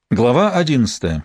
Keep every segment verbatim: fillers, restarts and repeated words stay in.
Глава одиннадцатая.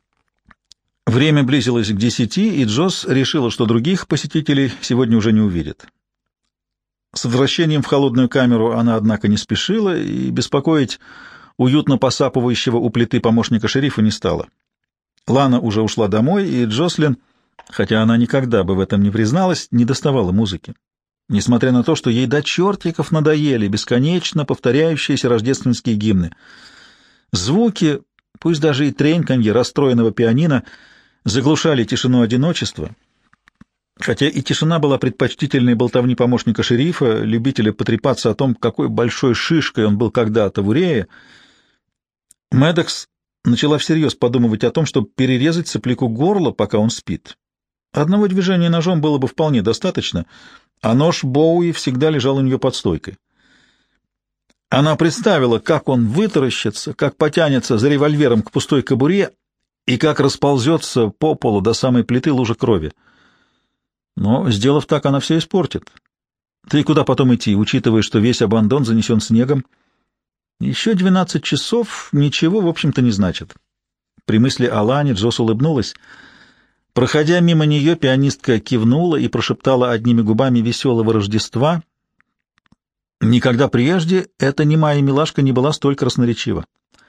Время близилось к десяти, и Джосс решила, что других посетителей сегодня уже не увидит. С возвращением в холодную камеру она, однако, не спешила и беспокоить уютно посапывающего у плиты помощника шерифа не стала. Лана уже ушла домой, и Джослин, хотя она никогда бы в этом не призналась, не доставала музыки. Несмотря на то, что ей до чертиков надоели бесконечно повторяющиеся рождественские гимны. Звуки, пусть даже и треньканье расстроенного пианино, заглушали тишину одиночества, хотя и тишина была предпочтительной болтовни помощника шерифа, любителя потрепаться о том, какой большой шишкой он был когда-то в Урее. Мэддокс начала всерьез подумывать о том, чтобы перерезать сопляку горло, пока он спит. Одного движения ножом было бы вполне достаточно, а нож Боуи всегда лежал у нее под стойкой. Она представила, как он вытаращится, как потянется за револьвером к пустой кобуре и как расползется по полу до самой плиты лужа крови. Но, сделав так, она все испортит. Да и куда потом идти, учитывая, что весь абандон занесен снегом? Еще двенадцать часов ничего, в общем-то, не значит. При мысли о Лане Джосс улыбнулась. Проходя мимо нее, пианистка кивнула и прошептала одними губами «Веселого Рождества». Никогда прежде эта немая милашка не была столь красноречива.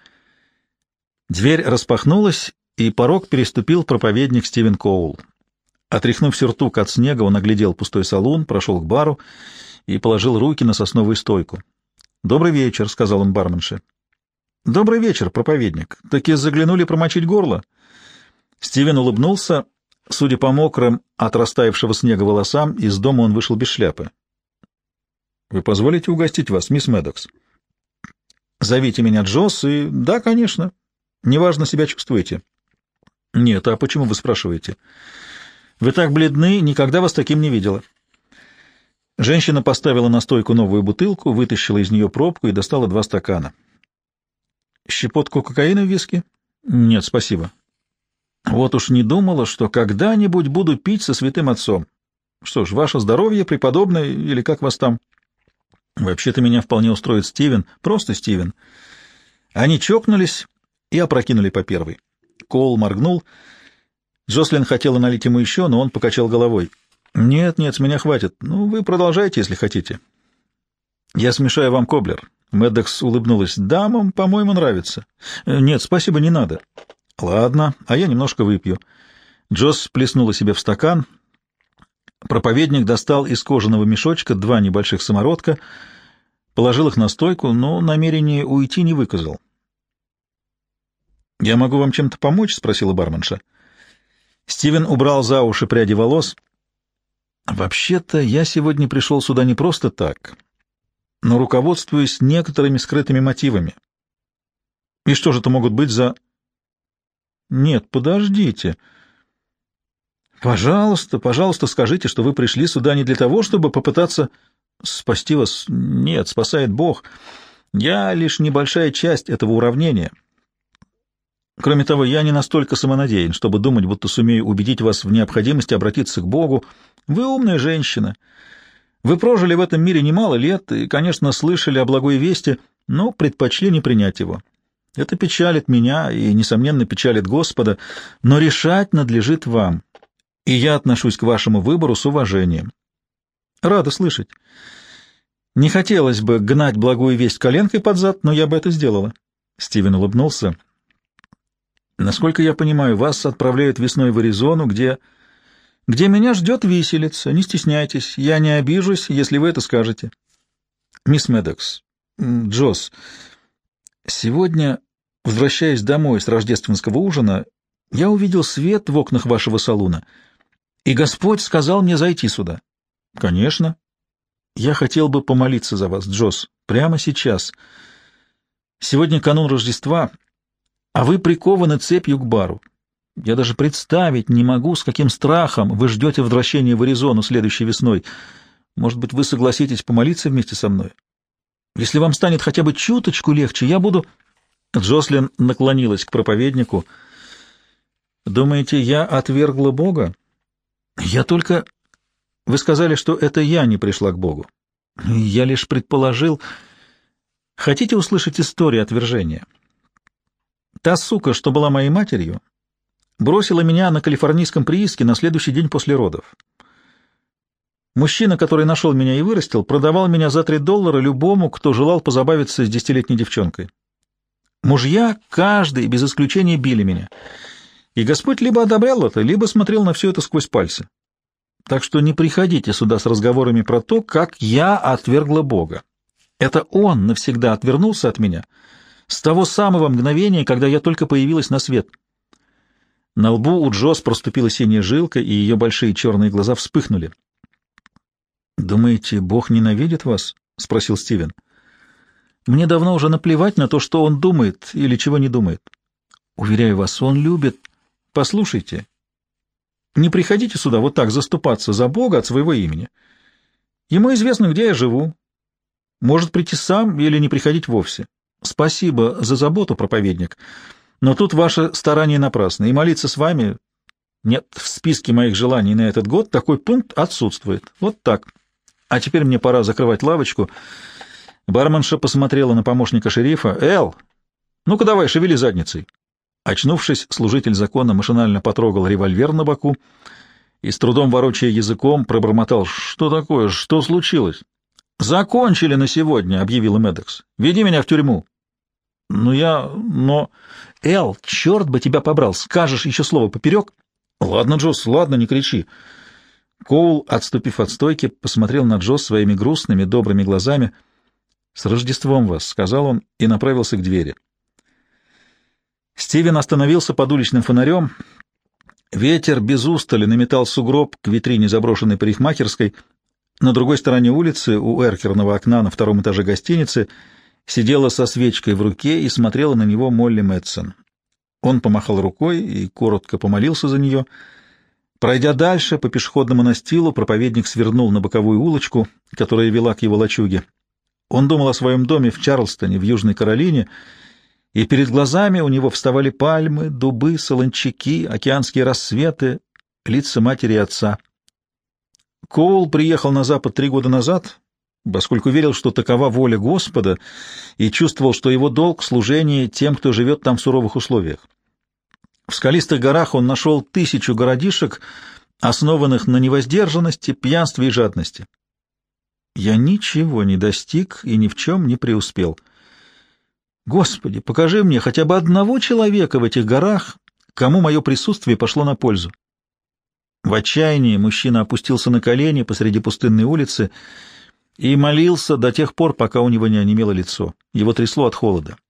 Дверь распахнулась, и порог переступил проповедник Стивен Коул. Отряхнув сюртук от снега, он оглядел пустой салон, прошел к бару и положил руки на сосновую стойку. «Добрый вечер», — сказал он барменше. «Добрый вечер, проповедник. Таки заглянули промочить горло?» Стивен улыбнулся. Судя по мокрым от растаявшего снега волосам, из дома он вышел без шляпы. «Вы позволите угостить вас, мисс Мэддокс?» «Зовите меня Джосс, и... да, конечно. Неважно себя чувствуете». «Нет, а почему вы спрашиваете?» «Вы так бледны, никогда вас таким не видела». Женщина поставила на стойку новую бутылку, вытащила из нее пробку и достала два стакана. «Щепотку кокаина в виски?» «Нет, спасибо». «Вот уж не думала, что когда-нибудь буду пить со святым отцом. Что ж, ваше здоровье, преподобный, или как вас там?» «Вообще-то меня вполне устроит Стивен, просто Стивен». Они чокнулись и опрокинули по первой. Коул моргнул. Джослин хотела налить ему еще, но он покачал головой. «Нет, нет, с меня хватит. Ну, вы продолжайте, если хотите». «Я смешаю вам коблер». Мэддокс улыбнулась. «Дамам, по-моему, нравится». «Нет, спасибо, не надо». «Ладно, а я немножко выпью». Джосс плеснула себе в стакан. Проповедник достал из кожаного мешочка два небольших самородка, положил их на стойку, но намерение уйти не выказал. «Я могу вам чем-то помочь?» — спросила барменша. Стивен убрал за уши пряди волос. «Вообще-то я сегодня пришел сюда не просто так, но руководствуюсь некоторыми скрытыми мотивами». «И что же это могут быть за...» «Нет, подождите. Пожалуйста, пожалуйста, скажите, что вы пришли сюда не для того, чтобы попытаться спасти вас. Нет, спасает Бог. Я лишь небольшая часть этого уравнения. Кроме того, я не настолько самонадеян, чтобы думать, будто сумею убедить вас в необходимости обратиться к Богу. Вы умная женщина. Вы прожили в этом мире немало лет и, конечно, слышали о благой вести, но предпочли не принять его. Это печалит меня и, несомненно, печалит Господа, но решать надлежит вам, и я отношусь к вашему выбору с уважением. Рада слышать. Не хотелось бы гнать благую весть коленкой под зад, но я бы это сделала. Стивен улыбнулся. Насколько я понимаю, вас отправляют весной в Аризону, где... где меня ждет виселица. Не стесняйтесь, я не обижусь, если вы это скажете. Мисс Мэддокс, Джосс, сегодня, возвращаясь домой с рождественского ужина, я увидел свет в окнах вашего салуна, и Господь сказал мне зайти сюда. — Конечно. Я хотел бы помолиться за вас, Джосс, прямо сейчас. Сегодня канун Рождества, а вы прикованы цепью к бару. Я даже представить не могу, с каким страхом вы ждете возвращения в Аризону следующей весной. Может быть, вы согласитесь помолиться вместе со мной? Если вам станет хотя бы чуточку легче, я буду...» Джослин наклонилась к проповеднику. «Думаете, я отвергла Бога? Я только... Вы сказали, что это я не пришла к Богу. Я лишь предположил... Хотите услышать историю отвержения? Та сука, что была моей матерью, бросила меня на калифорнийском прииске на следующий день после родов. Мужчина, который нашел меня и вырастил, продавал меня за три доллара любому, кто желал позабавиться с десятилетней девчонкой. Мужья, каждый, без исключения, били меня. И Господь либо одобрял это, либо смотрел на все это сквозь пальцы. Так что не приходите сюда с разговорами про то, как я отвергла Бога. Это Он навсегда отвернулся от меня с того самого мгновения, когда я только появилась на свет. На лбу у Джоз проступила синяя жилка, и ее большие черные глаза вспыхнули. «Думаете, Бог ненавидит вас?» — спросил Стивен. «Мне давно уже наплевать на то, что Он думает или чего не думает. Уверяю вас, Он любит. Послушайте, не приходите сюда вот так заступаться за Бога от своего имени. Ему известно, где я живу. Может прийти сам или не приходить вовсе. Спасибо за заботу, проповедник, но тут ваши старания напрасны, и молиться с вами... Нет, в списке моих желаний на этот год такой пункт отсутствует. Вот так. А теперь мне пора закрывать лавочку». Барменша посмотрела на помощника шерифа. «Эл, ну-ка давай, шевели задницей». Очнувшись, служитель закона машинально потрогал револьвер на боку и, с трудом ворочая языком, пробормотал: «Что такое? Что случилось?» «Закончили на сегодня», — объявил Медекс. «Веди меня в тюрьму». «Ну я... но...» «Эл, черт бы тебя побрал! Скажешь еще слово поперек?» «Ладно, Джосс, ладно, не кричи». Коул, отступив от стойки, посмотрел на Джосс своими грустными, добрыми глазами. «С Рождеством вас», — сказал он и направился к двери. Стивен остановился под уличным фонарем. Ветер без устали наметал сугроб к витрине заброшенной парикмахерской. На другой стороне улицы, у эркерного окна на втором этаже гостиницы, сидела со свечкой в руке и смотрела на него Молли Мэтсон. Он помахал рукой и коротко помолился за нее. Пройдя дальше по пешеходному настилу, проповедник свернул на боковую улочку, которая вела к его лачуге. Он думал о своем доме в Чарльстоне, в Южной Каролине, и перед глазами у него вставали пальмы, дубы, солончаки, океанские рассветы, лица матери и отца. Коул приехал на Запад три года назад, поскольку верил, что такова воля Господа, и чувствовал, что его долг — служение тем, кто живет там в суровых условиях. В скалистых горах он нашел тысячу городишек, основанных на невоздержанности, пьянстве и жадности. «Я ничего не достиг и ни в чем не преуспел. Господи, покажи мне хотя бы одного человека в этих горах, кому мое присутствие пошло на пользу». В отчаянии мужчина опустился на колени посреди пустынной улицы и молился до тех пор, пока у него не онемело лицо. Его трясло от холода.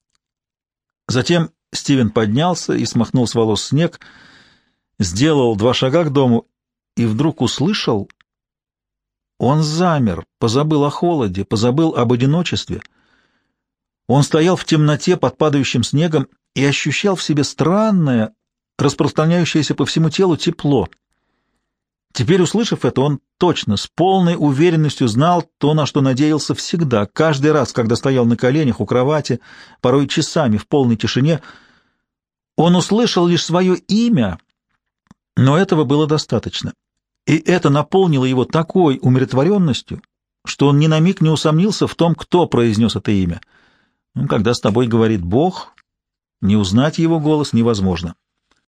Затем Стивен поднялся и смахнул с волос снег, сделал два шага к дому и вдруг услышал... Он замер, позабыл о холоде, позабыл об одиночестве. Он стоял в темноте под падающим снегом и ощущал в себе странное, распространяющееся по всему телу тепло. Теперь, услышав это, он точно, с полной уверенностью знал то, на что надеялся всегда, каждый раз, когда стоял на коленях у кровати, порой часами в полной тишине. Он услышал лишь свое имя, но этого было достаточно. И это наполнило его такой умиротворенностью, что он ни на миг не усомнился в том, кто произнес это имя. Ну, когда с тобой говорит Бог, не узнать его голос невозможно.